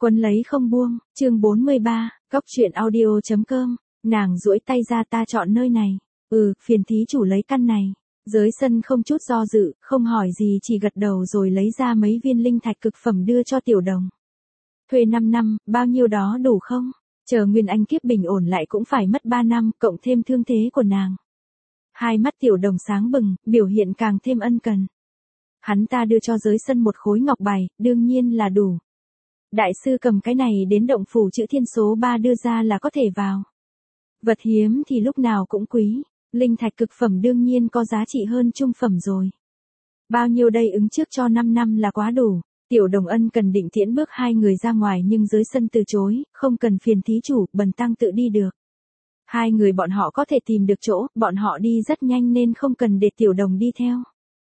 Quấn lấy không buông, chương 43, góc truyện audio.com, nàng duỗi tay ra ta chọn nơi này, phiền thí chủ lấy căn này. Giới sân không chút do dự, không hỏi gì chỉ gật đầu rồi lấy ra mấy viên linh thạch cực phẩm đưa cho Tiểu Đồng. Thuê 5 năm, bao nhiêu đó đủ không? Chờ nguyên anh kiếp bình ổn lại cũng phải mất 3 năm, cộng thêm thương thế của nàng. Hai mắt Tiểu Đồng sáng bừng, biểu hiện càng thêm ân cần. Hắn ta đưa cho giới sân một khối ngọc bài, đương nhiên là đủ. Đại sư cầm cái này đến động phủ chữ thiên số 3 đưa ra là có thể vào. Vật hiếm thì lúc nào cũng quý, linh thạch cực phẩm đương nhiên có giá trị hơn trung phẩm rồi. Bao nhiêu đây ứng trước cho 5 năm là quá đủ. Tiểu Đồng ân cần định tiễn bước hai người ra ngoài nhưng giới sân từ chối, không cần phiền thí chủ, bần tăng tự đi được. Hai người bọn họ có thể tìm được chỗ, bọn họ đi rất nhanh nên không cần để Tiểu Đồng đi theo.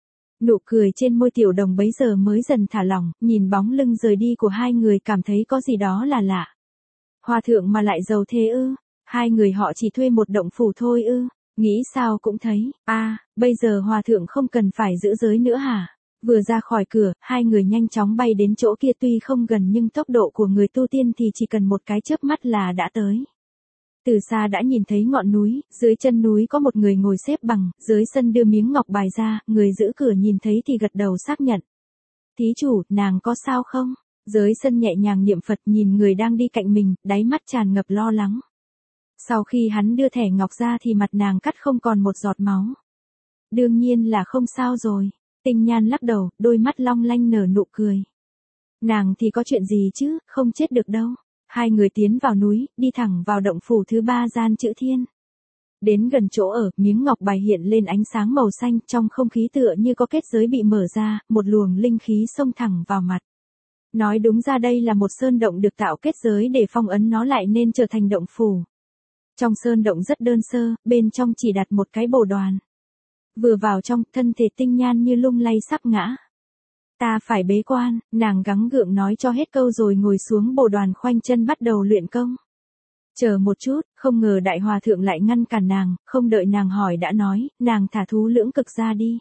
Nụ cười trên môi Tiểu Đồng bấy giờ mới dần thả lỏng, nhìn bóng lưng rời đi của hai người cảm thấy có gì đó là lạ. Hòa thượng mà lại giàu thế ư? Hai người họ chỉ thuê một động phủ thôi ư? Nghĩ sao cũng thấy, bây giờ hòa thượng không cần phải giữ giới nữa hả? Vừa ra khỏi cửa, hai người nhanh chóng bay đến chỗ kia tuy không gần nhưng tốc độ của người tu tiên thì chỉ cần một cái chớp mắt là đã tới. Từ xa đã nhìn thấy ngọn núi, dưới chân núi có một người ngồi xếp bằng, dưới sân đưa miếng ngọc bài ra, người giữ cửa nhìn thấy thì gật đầu xác nhận. Thí chủ, nàng có sao không? Dưới sân nhẹ nhàng niệm Phật nhìn người đang đi cạnh mình, đáy mắt tràn ngập lo lắng. Sau khi hắn đưa thẻ ngọc ra thì mặt nàng cắt không còn một giọt máu. Đương nhiên là không sao rồi. Tinh Nhan lắc đầu, đôi mắt long lanh nở nụ cười. Nàng thì có chuyện gì chứ, không chết được đâu. Hai người tiến vào núi, đi thẳng vào động phủ thứ 3 gian chữ thiên. Đến gần chỗ ở, miếng ngọc bài hiện lên ánh sáng màu xanh, trong không khí tựa như có kết giới bị mở ra, một luồng linh khí xông thẳng vào mặt. Nói đúng ra đây là một sơn động được tạo kết giới để phong ấn nó lại nên trở thành động phủ. Trong sơn động rất đơn sơ, bên trong chỉ đặt một cái bồ đoàn. Vừa vào trong, thân thể Tinh Nhan như lung lay sắp ngã. Ta phải bế quan, nàng gắng gượng nói cho hết câu rồi ngồi xuống bồ đoàn khoanh chân bắt đầu luyện công. Chờ một chút, không ngờ đại hòa thượng lại ngăn cản nàng, không đợi nàng hỏi đã nói, nàng thả thú lưỡng cực ra đi.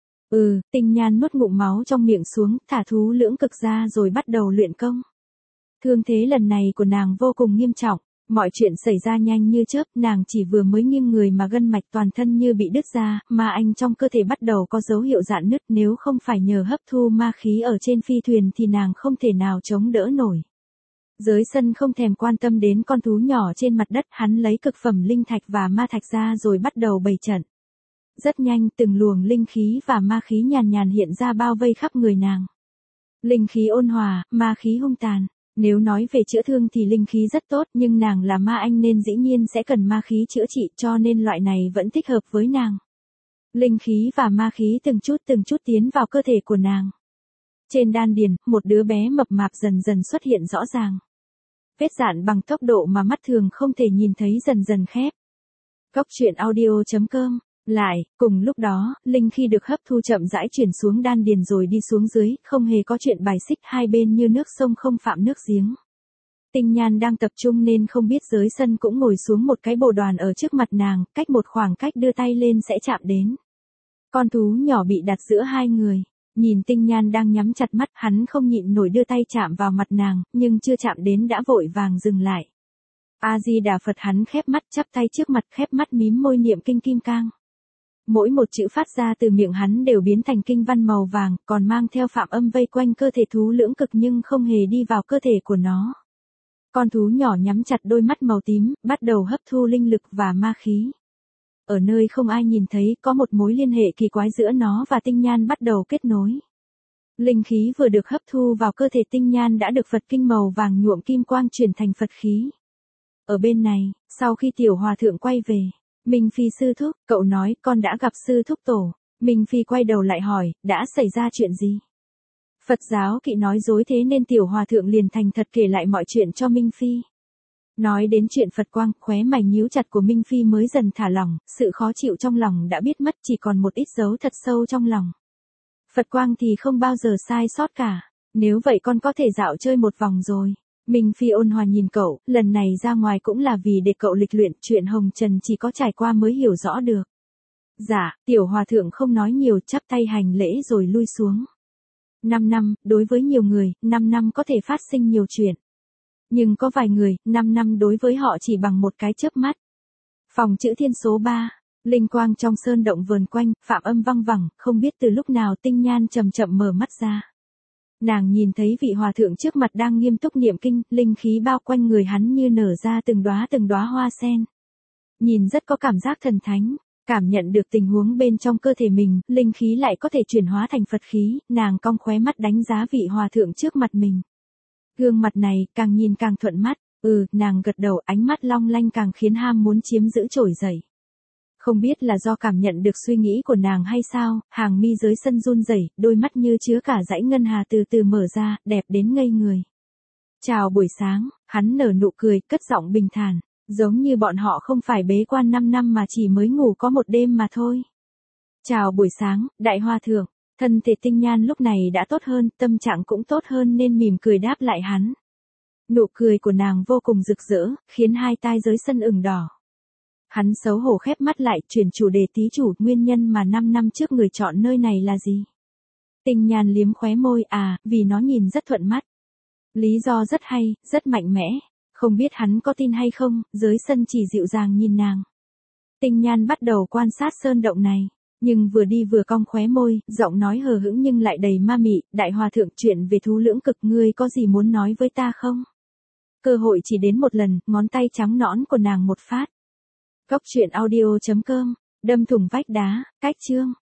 Tinh Nhan nuốt ngụm máu trong miệng xuống, thả thú lưỡng cực ra rồi bắt đầu luyện công. Thương thế lần này của nàng vô cùng nghiêm trọng. Mọi chuyện xảy ra nhanh như chớp, nàng chỉ vừa mới nghiêng người mà gân mạch toàn thân như bị đứt ra, ma anh trong cơ thể bắt đầu có dấu hiệu rạn nứt, nếu không phải nhờ hấp thu ma khí ở trên phi thuyền thì nàng không thể nào chống đỡ nổi. Giới sân không thèm quan tâm đến con thú nhỏ trên mặt đất, hắn lấy cực phẩm linh thạch và ma thạch ra rồi bắt đầu bày trận. Rất nhanh từng luồng linh khí và ma khí nhàn nhàn hiện ra bao vây khắp người nàng. Linh khí ôn hòa, ma khí hung tàn. Nếu nói về chữa thương thì linh khí rất tốt nhưng nàng là ma anh nên dĩ nhiên sẽ cần ma khí chữa trị cho nên loại này vẫn thích hợp với nàng. Linh khí và ma khí từng chút tiến vào cơ thể của nàng. Trên đan điền, một đứa bé mập mạp dần dần xuất hiện rõ ràng. Vết rạn bằng tốc độ mà mắt thường không thể nhìn thấy dần dần khép. Góc truyện audio.com. Lại, cùng lúc đó, linh khí được hấp thu chậm rãi chuyển xuống đan điền rồi đi xuống dưới, không hề có chuyện bài xích hai bên như nước sông không phạm nước giếng. Tinh Nhan đang tập trung nên không biết giới sân cũng ngồi xuống một cái bồ đoàn ở trước mặt nàng, cách một khoảng cách đưa tay lên sẽ chạm đến. Con thú nhỏ bị đặt giữa hai người, nhìn Tinh Nhan đang nhắm chặt mắt, hắn không nhịn nổi đưa tay chạm vào mặt nàng, nhưng chưa chạm đến đã vội vàng dừng lại. A-di-đà Phật, hắn khép mắt chắp tay trước mặt khép mắt mím môi niệm kinh kim cang. Mỗi một chữ phát ra từ miệng hắn đều biến thành kinh văn màu vàng, còn mang theo phạm âm vây quanh cơ thể thú lưỡng cực nhưng không hề đi vào cơ thể của nó. Con thú nhỏ nhắm chặt đôi mắt màu tím, bắt đầu hấp thu linh lực và ma khí. Ở nơi không ai nhìn thấy, có một mối liên hệ kỳ quái giữa nó và Tinh Nhan bắt đầu kết nối. Linh khí vừa được hấp thu vào cơ thể Tinh Nhan đã được Phật kinh màu vàng nhuộm kim quang chuyển thành Phật khí. Ở bên này, sau khi tiểu hòa thượng quay về, Minh Phi sư thúc, cậu nói con đã gặp sư thúc tổ. Minh Phi quay đầu lại hỏi, đã xảy ra chuyện gì? Phật giáo kỵ nói dối thế nên tiểu hòa thượng liền thành thật kể lại mọi chuyện cho Minh Phi. Nói đến chuyện Phật quang, khóe mày nhíu chặt của Minh Phi mới dần thả lỏng, sự khó chịu trong lòng đã biết mất chỉ còn một ít dấu thật sâu trong lòng. Phật quang thì không bao giờ sai sót cả, nếu vậy con có thể dạo chơi một vòng rồi. Minh Phi ôn hòa nhìn cậu, lần này ra ngoài cũng là vì để cậu lịch luyện, chuyện hồng trần chỉ có trải qua mới hiểu rõ được. Dạ, tiểu hòa thượng không nói nhiều, chắp tay hành lễ rồi lui xuống. 5 năm, đối với nhiều người, 5 năm có thể phát sinh nhiều chuyện. Nhưng có vài người, 5 năm đối với họ chỉ bằng một cái chớp mắt. Phòng chữ thiên số 3, linh quang trong sơn động vờn quanh, phạm âm văng vẳng, không biết từ lúc nào Tinh Nhan chậm chậm mở mắt ra. Nàng nhìn thấy vị hòa thượng trước mặt đang nghiêm túc niệm kinh, linh khí bao quanh người hắn như nở ra từng đóa hoa sen. Nhìn rất có cảm giác thần thánh, cảm nhận được tình huống bên trong cơ thể mình, linh khí lại có thể chuyển hóa thành Phật khí, nàng cong khóe mắt đánh giá vị hòa thượng trước mặt mình. Gương mặt này, càng nhìn càng thuận mắt, nàng gật đầu, ánh mắt long lanh càng khiến ham muốn chiếm giữ trỗi dậy. Không biết là do cảm nhận được suy nghĩ của nàng hay sao, hàng mi dưới sân run rẩy, đôi mắt như chứa cả dãy ngân hà từ từ mở ra, đẹp đến ngây người. Chào buổi sáng, hắn nở nụ cười, cất giọng bình thản, giống như bọn họ không phải bế quan 5 năm mà chỉ mới ngủ có một đêm mà thôi. Chào buổi sáng, đại hòa thượng, thân thể Tinh Nhan lúc này đã tốt hơn, tâm trạng cũng tốt hơn nên mỉm cười đáp lại hắn. Nụ cười của nàng vô cùng rực rỡ, khiến hai tai dưới sân ửng đỏ. Hắn xấu hổ khép mắt lại, chuyển chủ đề thí chủ, nguyên nhân mà 5 năm trước người chọn nơi này là gì? Tinh Nhan liếm khóe môi, vì nó nhìn rất thuận mắt. Lý do rất hay, rất mạnh mẽ, không biết hắn có tin hay không, dưới sân chỉ dịu dàng nhìn nàng. Tinh Nhan bắt đầu quan sát sơn động này, nhưng vừa đi vừa cong khóe môi, giọng nói hờ hững nhưng lại đầy ma mị, đại hòa thượng, chuyện về thú lưỡng cực ngươi có gì muốn nói với ta không? Cơ hội chỉ đến một lần, ngón tay trắng nõn của nàng một phát. Góc truyện audio.com, đâm thủng vách đá, cách chương.